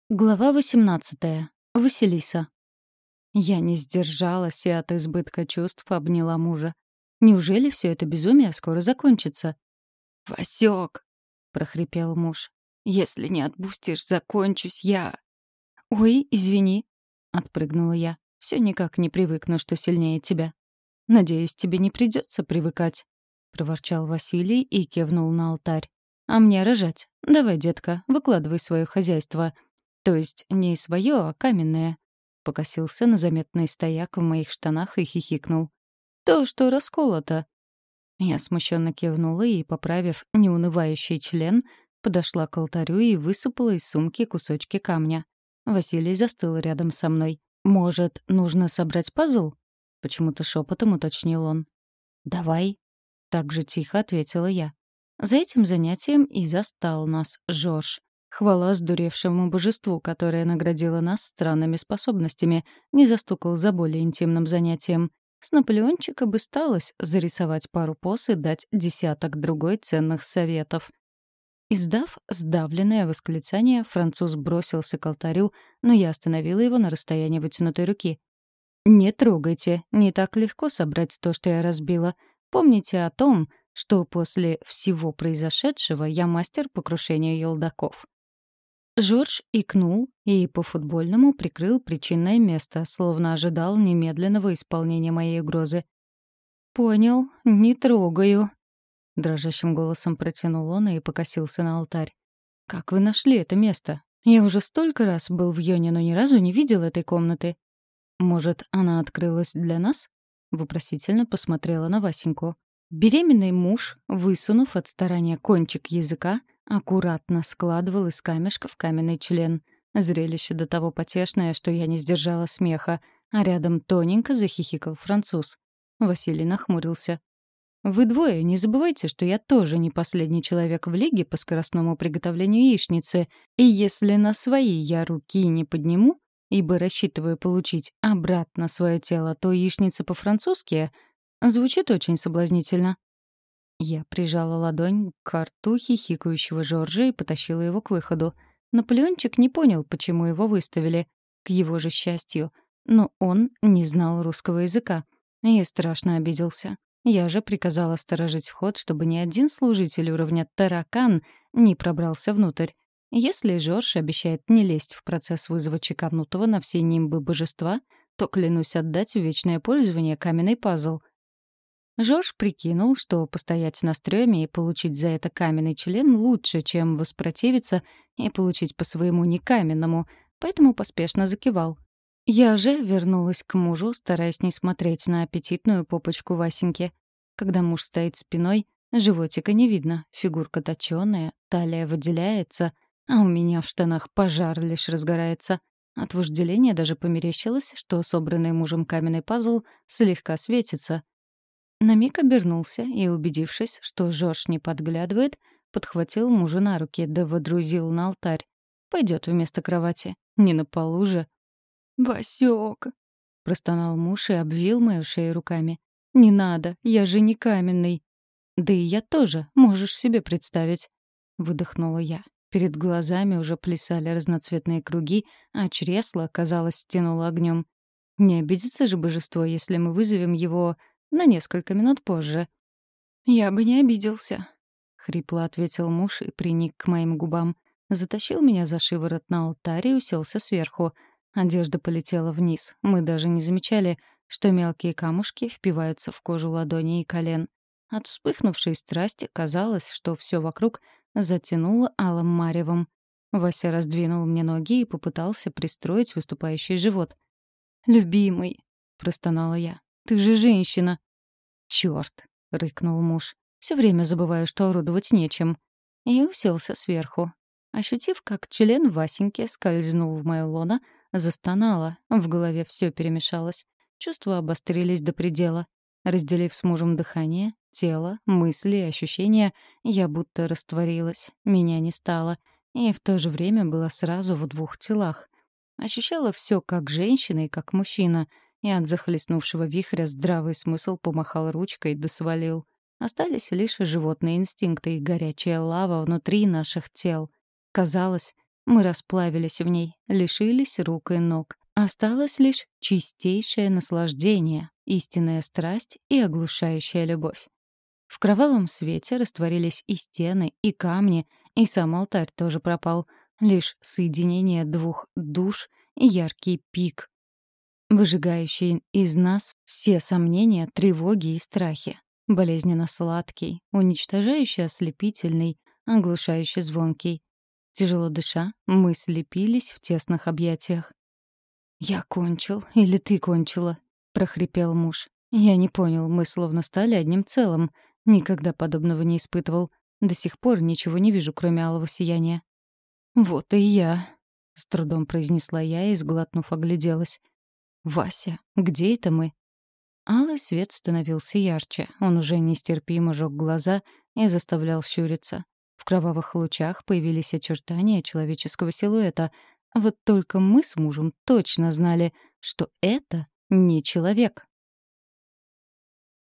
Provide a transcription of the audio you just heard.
Глава 18. Василиса. Я не сдержалась и от избытка чувств обняла мужа. Неужели все это безумие скоро закончится? «Васёк!» — прохрипел муж. «Если не отпустишь, закончусь я!» «Ой, извини», — отпрыгнула я. Все никак не привыкну, что сильнее тебя. «Надеюсь, тебе не придется привыкать», — проворчал Василий и кивнул на алтарь. «А мне рожать. Давай, детка, выкладывай свое хозяйство. То есть не свое, а каменное». Покосился на заметный стояк в моих штанах и хихикнул. «То, что расколото». Я смущенно кивнула и, поправив неунывающий член, подошла к алтарю и высыпала из сумки кусочки камня. Василий застыл рядом со мной. «Может, нужно собрать пазл?» — почему-то шепотом уточнил он. «Давай», — так же тихо ответила я. За этим занятием и застал нас Жорж. Хвала сдуревшему божеству, которое наградило нас странными способностями, не застукал за более интимным занятием. С Наполеончика бы сталось зарисовать пару поз и дать десяток другой ценных советов. Издав сдавленное восклицание, француз бросился к алтарю, но я остановила его на расстоянии вытянутой руки. «Не трогайте, не так легко собрать то, что я разбила. Помните о том, что после всего произошедшего я мастер по крушению елдаков». Жорж икнул и по-футбольному прикрыл причинное место, словно ожидал немедленного исполнения моей угрозы. «Понял, не трогаю», — дрожащим голосом протянул он и покосился на алтарь. «Как вы нашли это место? Я уже столько раз был в Йоне, но ни разу не видел этой комнаты». «Может, она открылась для нас?» — вопросительно посмотрела на Васеньку. Беременный муж, высунув от старания кончик языка, аккуратно складывал из камешков каменный член. Зрелище до того потешное, что я не сдержала смеха, а рядом тоненько захихикал француз. Василий нахмурился. «Вы двое, не забывайте, что я тоже не последний человек в лиге по скоростному приготовлению яичницы, и если на свои я руки не подниму, ибо рассчитываю получить обратно свое тело, то яичница по-французски звучит очень соблазнительно». Я прижала ладонь к рту хихикающего Жоржа и потащила его к выходу. Наполеончик не понял, почему его выставили, к его же счастью, но он не знал русского языка и страшно обиделся. Я же приказала сторожить вход, чтобы ни один служитель уровня таракан не пробрался внутрь. Если Жорж обещает не лезть в процесс вызова чеканутого на все нимбы божества, то клянусь отдать в вечное пользование каменный пазл. Жорж прикинул, что постоять на стреме и получить за это каменный член лучше, чем воспротивиться и получить по своему некаменному, поэтому поспешно закивал. Я же вернулась к мужу, стараясь не смотреть на аппетитную попочку Васеньки. Когда муж стоит спиной, животика не видно, фигурка точёная, талия выделяется, а у меня в штанах пожар лишь разгорается. От вожделения даже померещилось, что собранный мужем каменный пазл слегка светится. На миг обернулся и, убедившись, что Жорж не подглядывает, подхватил мужа на руки да водрузил на алтарь. Пойдет вместо кровати, не на полу же. «Васёк!» — простонал муж и обвил мою шею руками. «Не надо, я же не каменный». «Да и я тоже, можешь себе представить», — выдохнула я. Перед глазами уже плясали разноцветные круги, а чресло, казалось, стянуло огнем. Не обидится же божество, если мы вызовем его на несколько минут позже. «Я бы не обиделся», — хрипло ответил муж и приник к моим губам. Затащил меня за шиворот на алтарь и уселся сверху. Одежда полетела вниз. Мы даже не замечали, что мелкие камушки впиваются в кожу ладоней и колен. От вспыхнувшей страсти казалось, что все вокруг затянуло алым маревом. Вася раздвинул мне ноги и попытался пристроить выступающий живот. «Любимый», — простонала я, — «ты же женщина». «Чёрт», — рыкнул муж, — «всё время забываю, что орудовать нечем». И уселся сверху. Ощутив, как член Васеньки скользнул в моё лоно, застонала, в голове всё перемешалось. Чувства обострились до предела. Разделив с мужем дыхание, тело, мысли и ощущения, я будто растворилась, меня не стало, и в то же время была сразу в двух телах. Ощущала всё как женщина и как мужчина, и от захлестнувшего вихря здравый смысл помахал ручкой да свалил. Остались лишь животные инстинкты и горячая лава внутри наших тел. Казалось, Мы расплавились в ней, лишились рук и ног. Осталось лишь чистейшее наслаждение, истинная страсть и оглушающая любовь. В кровавом свете растворились и стены, и камни, и сам алтарь тоже пропал. Лишь соединение двух душ и яркий пик, выжигающий из нас все сомнения, тревоги и страхи. Болезненно сладкий, уничтожающий ослепительный, оглушающий звонкий. Тяжело дыша, мы слепились в тесных объятиях. «Я кончил, или ты кончила?» — прохрипел муж. Я не понял, мы словно стали одним целым. Никогда подобного не испытывал. До сих пор ничего не вижу, кроме алого сияния. «Вот и я», — с трудом произнесла я и, сглотнув, огляделась. «Вася, где это мы?» Алый свет становился ярче. Он уже нестерпимо жёг глаза и заставлял щуриться. В кровавых лучах появились очертания человеческого силуэта. Вот только мы с мужем точно знали, что это не человек.